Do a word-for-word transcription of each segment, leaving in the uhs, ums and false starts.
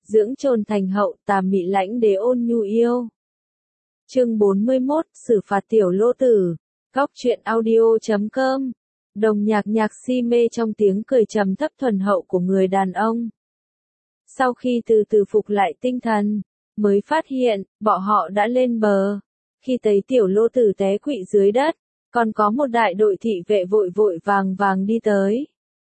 dưỡng trồn thành hậu, tà mị lãnh đế ôn nhu yêu. Chương bốn mươi mốt, xử phạt tiểu lô tử. Góc truyện audio chấm com. Đồng nhạc nhạc si mê trong tiếng cười trầm thấp thuần hậu của người đàn ông. Sau khi từ từ phục lại tinh thần, mới phát hiện, bọn họ đã lên bờ. Khi thấy tiểu lô tử té quỵ dưới đất, còn có một đại đội thị vệ vội vội vàng vàng đi tới.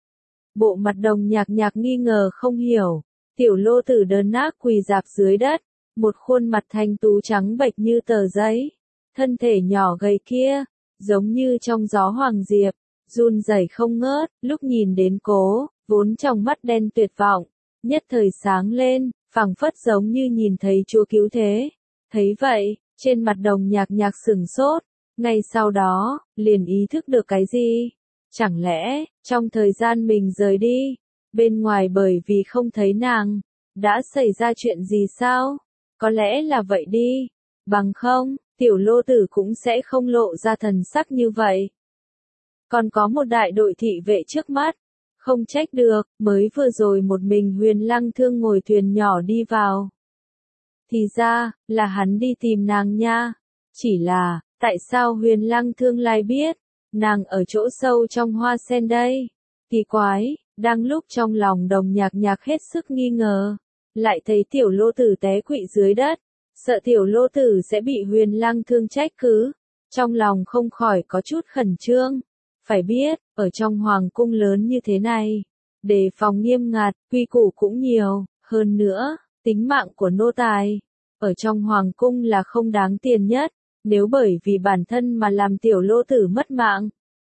Bộ mặt đồng nhạc nhạc nghi ngờ không hiểu, tiểu lô tử đớn nát quỳ rạp dưới đất, một khuôn mặt thanh tú trắng bệch như tờ giấy, thân thể nhỏ gầy kia, giống như trong gió hoàng diệp, run rẩy không ngớt, lúc nhìn đến cố, vốn trong mắt đen tuyệt vọng, nhất thời sáng lên, phảng phất giống như nhìn thấy Chúa cứu thế. Thấy vậy, trên mặt đồng nhạc nhạc sửng sốt, ngay sau đó, liền ý thức được cái gì? Chẳng lẽ, trong thời gian mình rời đi, bên ngoài bởi vì không thấy nàng, đã xảy ra chuyện gì sao? Có lẽ là vậy đi, bằng không, tiểu lô tử cũng sẽ không lộ ra thần sắc như vậy. Còn có một đại đội thị vệ trước mắt, không trách được, mới vừa rồi một mình Huyền Lăng Thương ngồi thuyền nhỏ đi vào. Thì ra, là hắn đi tìm nàng nha. Chỉ là, tại sao Huyền Lăng Thương lại biết, nàng ở chỗ sâu trong hoa sen đây? Kỳ quái, đang lúc trong lòng đồng nhạc nhạc hết sức nghi ngờ, lại thấy tiểu lô tử té quỵ dưới đất, sợ tiểu lô tử sẽ bị Huyền Lăng Thương trách cứ, trong lòng không khỏi có chút khẩn trương. Phải biết, ở trong hoàng cung lớn như thế này, đề phòng nghiêm ngặt, quy củ cũng nhiều, hơn nữa, tính mạng của nô tài, ở trong hoàng cung là không đáng tiền nhất, nếu bởi vì bản thân mà làm tiểu lô tử mất mạng,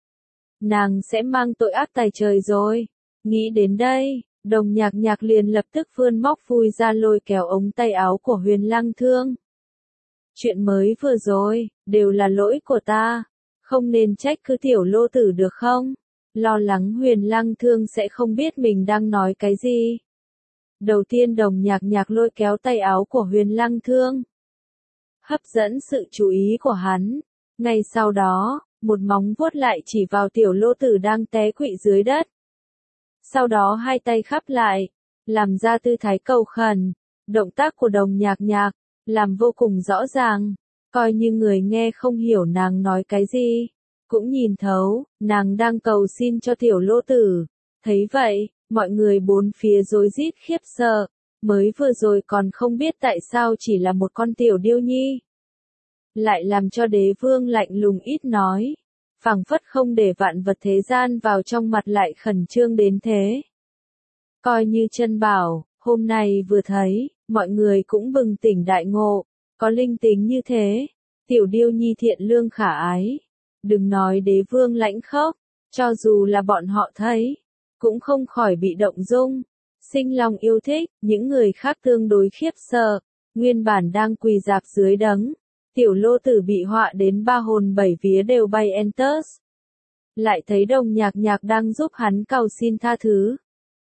nàng sẽ mang tội ác tày trời rồi. Nghĩ đến đây, đồng nhạc nhạc liền lập tức vươn móc phui ra lôi kéo ống tay áo của Huyền Lăng Thương. Chuyện mới vừa rồi, đều là lỗi của ta. Không nên trách cứ tiểu lô tử được không? Lo lắng Huyền Lăng Thương sẽ không biết mình đang nói cái gì. Đầu tiên đồng nhạc nhạc lôi kéo tay áo của Huyền Lăng Thương, hấp dẫn sự chú ý của hắn. Ngay sau đó, một móng vuốt lại chỉ vào tiểu lô tử đang té quỵ dưới đất. Sau đó hai tay khắp lại, làm ra tư thái cầu khẩn. Động tác của đồng nhạc nhạc, làm vô cùng rõ ràng. Coi như người nghe không hiểu nàng nói cái gì, cũng nhìn thấu, nàng đang cầu xin cho tiểu lô tử. Thấy vậy, mọi người bốn phía rối rít khiếp sợ, mới vừa rồi còn không biết tại sao chỉ là một con tiểu điêu nhi, lại làm cho đế vương lạnh lùng ít nói, phảng phất không để vạn vật thế gian vào trong mặt lại khẩn trương đến thế. Coi như chân bảo, hôm nay vừa thấy, mọi người cũng bừng tỉnh đại ngộ. Có linh tính như thế, tiểu điêu nhi thiện lương khả ái. Đừng nói đế vương lãnh khốc, cho dù là bọn họ thấy, cũng không khỏi bị động dung, sinh lòng yêu thích. Những người khác tương đối khiếp sợ, nguyên bản đang quỳ rạp dưới đấng, tiểu lô tử bị họa đến ba hồn bảy vía đều bay enters. Lại thấy đồng nhạc nhạc đang giúp hắn cầu xin tha thứ.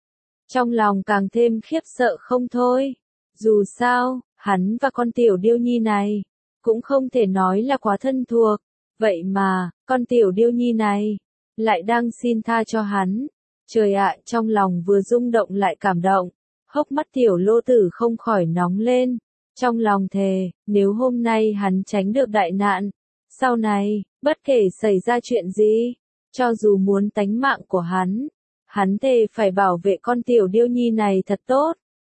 Trong lòng càng thêm khiếp sợ không thôi, dù sao, hắn và con tiểu điêu nhi này, cũng không thể nói là quá thân thuộc, vậy mà, con tiểu điêu nhi này, lại đang xin tha cho hắn. Trời ạ, trong lòng vừa rung động lại cảm động, hốc mắt tiểu lô tử không khỏi nóng lên, trong lòng thề, nếu hôm nay hắn tránh được đại nạn, sau này, bất kể xảy ra chuyện gì, cho dù muốn tánh mạng của hắn, hắn thề phải bảo vệ con tiểu điêu nhi này thật tốt.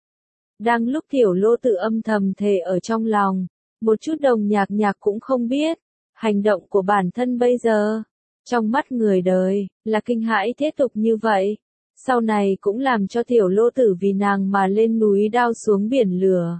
Đang lúc tiểu lô tử âm thầm thề ở trong lòng, một chút đồng nhạc nhạc cũng không biết, hành động của bản thân bây giờ, trong mắt người đời, là kinh hãi thế tục như vậy, sau này cũng làm cho tiểu lô tử vì nàng mà lên núi đao xuống biển lửa.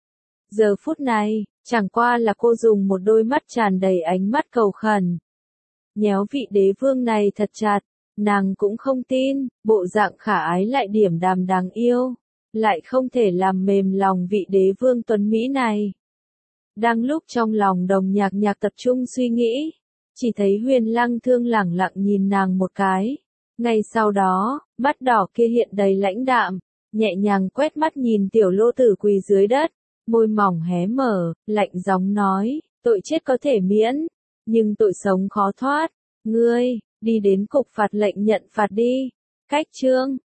Giờ phút này, chẳng qua là cô dùng một đôi mắt tràn đầy ánh mắt cầu khẩn, nhéo vị đế vương này thật chặt, nàng cũng không tin, bộ dạng khả ái lại điểm đàm đáng yêu, lại không thể làm mềm lòng vị đế vương tuấn Mỹ này. Đang lúc trong lòng đồng nhạc nhạc tập trung suy nghĩ, chỉ thấy Huyền Lăng Thương lẳng lặng nhìn nàng một cái. Ngay sau đó, mắt đỏ kia hiện đầy lãnh đạm, nhẹ nhàng quét mắt nhìn tiểu lô tử quỳ dưới đất, môi mỏng hé mở, lạnh giọng nói, tội chết có thể miễn, nhưng tội sống khó thoát, ngươi, đi đến cục phạt lệnh nhận phạt đi. Cách chương